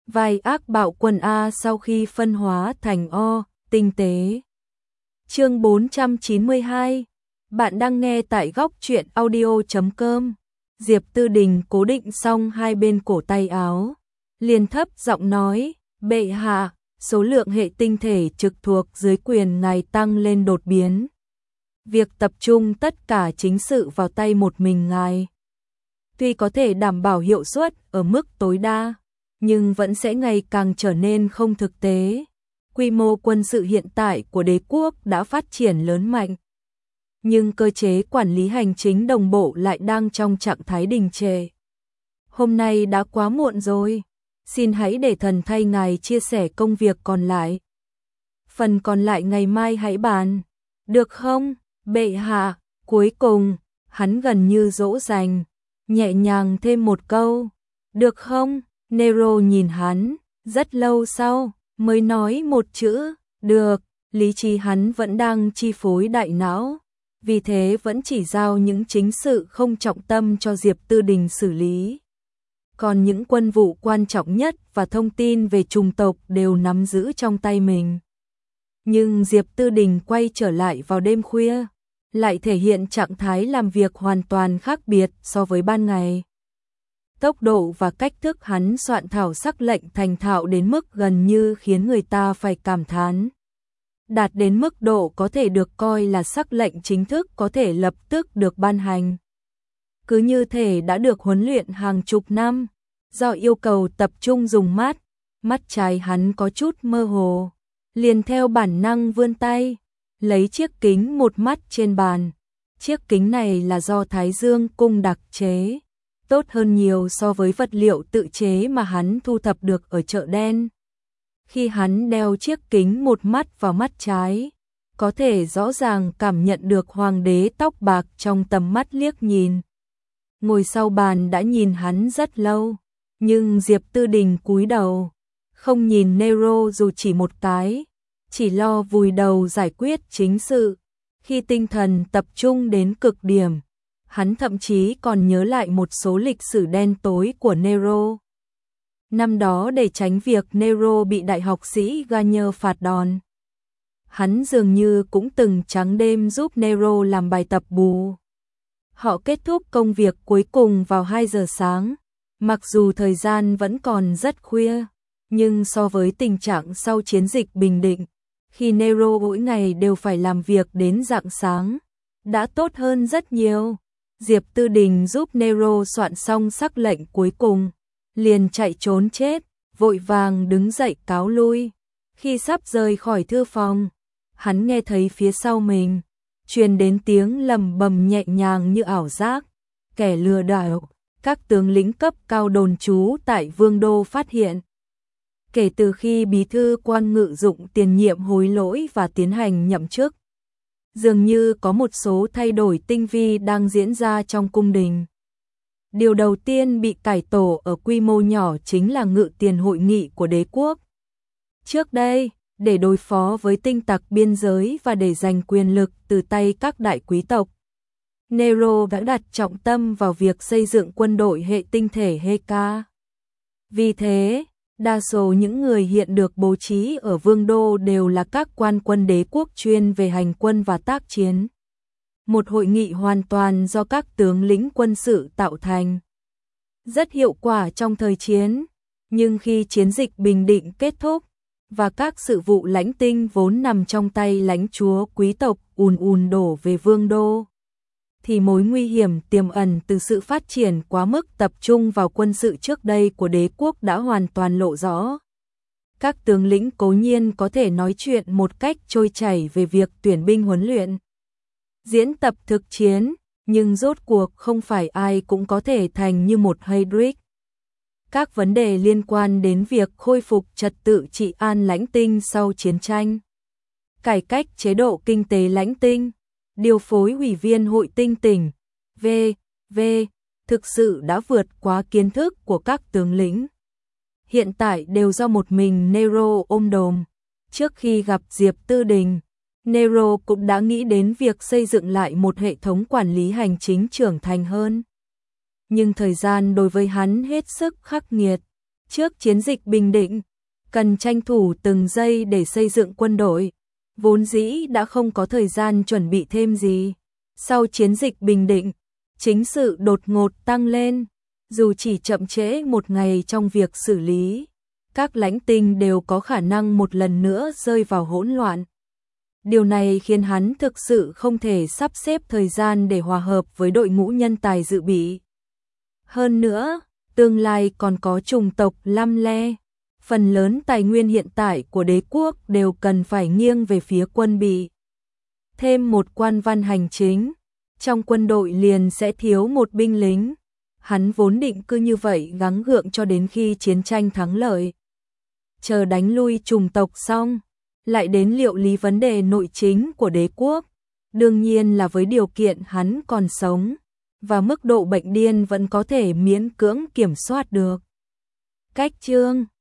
vai ác bạo quân A sau khi phân hóa thành O, tinh tế. Chương 492. Bạn đang nghe tại góc truyện audio.com. Diệp Tư Đình cố định xong hai bên cổ tay áo, liền thấp giọng nói, bệ hạ, số lượng hệ tinh thể trực thuộc dưới quyền ngài tăng lên đột biến. Việc tập trung tất cả chính sự vào tay một mình ngài, tuy có thể đảm bảo hiệu suất ở mức tối đa, nhưng vẫn sẽ ngày càng trở nên không thực tế. Quy mô quân sự hiện tại của đế quốc đã phát triển lớn mạnh, nhưng cơ chế quản lý hành chính đồng bộ lại đang trong trạng thái đình trệ. Hôm nay đã quá muộn rồi, xin hãy để thần thay ngài chia sẻ công việc còn lại. Phần còn lại ngày mai hãy bàn, được không, bệ hạ? Cuối cùng, hắn gần như dỗ dành, nhẹ nhàng thêm một câu, được không? Nero nhìn hắn, rất lâu sau, mới nói một chữ, được. Lý trí hắn vẫn đang chi phối đại não, vì thế vẫn chỉ giao những chính sự không trọng tâm cho Diệp Tư Đình xử lý. Còn những quân vụ quan trọng nhất và thông tin về chủng tộc đều nắm giữ trong tay mình. Nhưng Diệp Tư Đình quay trở lại vào đêm khuya, lại thể hiện trạng thái làm việc hoàn toàn khác biệt so với ban ngày. Tốc độ và cách thức hắn soạn thảo sắc lệnh thành thạo đến mức gần như khiến người ta phải cảm thán. Đạt đến mức độ có thể được coi là sắc lệnh chính thức có thể lập tức được ban hành. Cứ như thể đã được huấn luyện hàng chục năm, do yêu cầu tập trung dùng mắt trái hắn có chút mơ hồ, liền theo bản năng vươn tay, lấy chiếc kính một mắt trên bàn. Chiếc kính này là do Thái Dương cung đặc chế, tốt hơn nhiều so với vật liệu tự chế mà hắn thu thập được ở chợ đen. Khi hắn đeo chiếc kính một mắt vào mắt trái, có thể rõ ràng cảm nhận được hoàng đế tóc bạc trong tầm mắt liếc nhìn. Ngồi sau bàn đã nhìn hắn rất lâu, nhưng Diệp Tư Đình cúi đầu, không nhìn Nero dù chỉ một cái, chỉ lo vùi đầu giải quyết chính sự. Khi tinh thần tập trung đến cực điểm, hắn thậm chí còn nhớ lại một số lịch sử đen tối của Nero. Năm đó để tránh việc Nero bị đại học sĩ Garnier phạt đòn, hắn dường như cũng từng trắng đêm giúp Nero làm bài tập bù. Họ kết thúc công việc cuối cùng vào 2 giờ sáng, mặc dù thời gian vẫn còn rất khuya, nhưng so với tình trạng sau chiến dịch Bình Định, khi Nero mỗi ngày đều phải làm việc đến rạng sáng, đã tốt hơn rất nhiều. Diệp Tư Đình giúp Nero soạn xong sắc lệnh cuối cùng, liền chạy trốn chết, vội vàng đứng dậy cáo lui. Khi sắp rời khỏi thư phòng, hắn nghe thấy phía sau mình truyền đến tiếng lầm bầm nhẹ nhàng như ảo giác. Kẻ lừa đảo, các tướng lĩnh cấp cao đồn trú tại Vương đô phát hiện. Kể từ khi bí thư quan ngự dụng tiền nhiệm hối lỗi và tiến hành nhậm chức, dường như có một số thay đổi tinh vi đang diễn ra trong cung đình. Điều đầu tiên bị cải tổ ở quy mô nhỏ chính là ngự tiền hội nghị của đế quốc. Trước đây, để đối phó với tinh tặc biên giới và để giành quyền lực từ tay các đại quý tộc, Nero đã đặt trọng tâm vào việc xây dựng quân đội hệ tinh thể Heka. Vì thế, đa số những người hiện được bố trí ở Vương đô đều là các quan quân đế quốc chuyên về hành quân và tác chiến. Một hội nghị hoàn toàn do các tướng lĩnh quân sự tạo thành. Rất hiệu quả trong thời chiến, nhưng khi chiến dịch Bình Định kết thúc, và các sự vụ lãnh tinh vốn nằm trong tay lãnh chúa quý tộc ùn đổ về Vương đô, thì mối nguy hiểm tiềm ẩn từ sự phát triển quá mức tập trung vào quân sự trước đây của đế quốc đã hoàn toàn lộ rõ. Các tướng lĩnh cố nhiên có thể nói chuyện một cách trôi chảy về việc tuyển binh huấn luyện, diễn tập thực chiến, nhưng rốt cuộc không phải ai cũng có thể thành như một Heydrich. Các vấn đề liên quan đến việc khôi phục trật tự trị an lãnh tinh sau chiến tranh, cải cách chế độ kinh tế lãnh tinh, điều phối ủy viên hội tinh tỉnh, v.v. thực sự đã vượt quá kiến thức của các tướng lĩnh. Hiện tại đều do một mình Nero ôm đồm. Trước khi gặp Diệp Tư Đình, Nero cũng đã nghĩ đến việc xây dựng lại một hệ thống quản lý hành chính trưởng thành hơn. Nhưng thời gian đối với hắn hết sức khắc nghiệt, Trước chiến dịch Bình Định, cần tranh thủ từng giây để xây dựng quân đội, vốn dĩ đã không có thời gian chuẩn bị thêm gì. Sau chiến dịch Bình Định, chính sự đột ngột tăng lên, dù chỉ chậm trễ một ngày trong việc xử lý, các lãnh tinh đều có khả năng một lần nữa rơi vào hỗn loạn. Điều này khiến hắn thực sự không thể sắp xếp thời gian để hòa hợp với đội ngũ nhân tài dự bị. Hơn nữa, tương lai còn có chủng tộc Lam Le. Phần lớn tài nguyên hiện tại của đế quốc đều cần phải nghiêng về phía quân bị. Thêm một quan văn hành chính, trong quân đội liền sẽ thiếu một binh lính. Hắn vốn định cứ như vậy gắng gượng cho đến khi chiến tranh thắng lợi. Chờ đánh lui chủng tộc xong, lại đến liệu lý vấn đề nội chính của đế quốc. Đương nhiên là với điều kiện hắn còn sống, và mức độ bệnh điên vẫn có thể miễn cưỡng kiểm soát được. Cách chương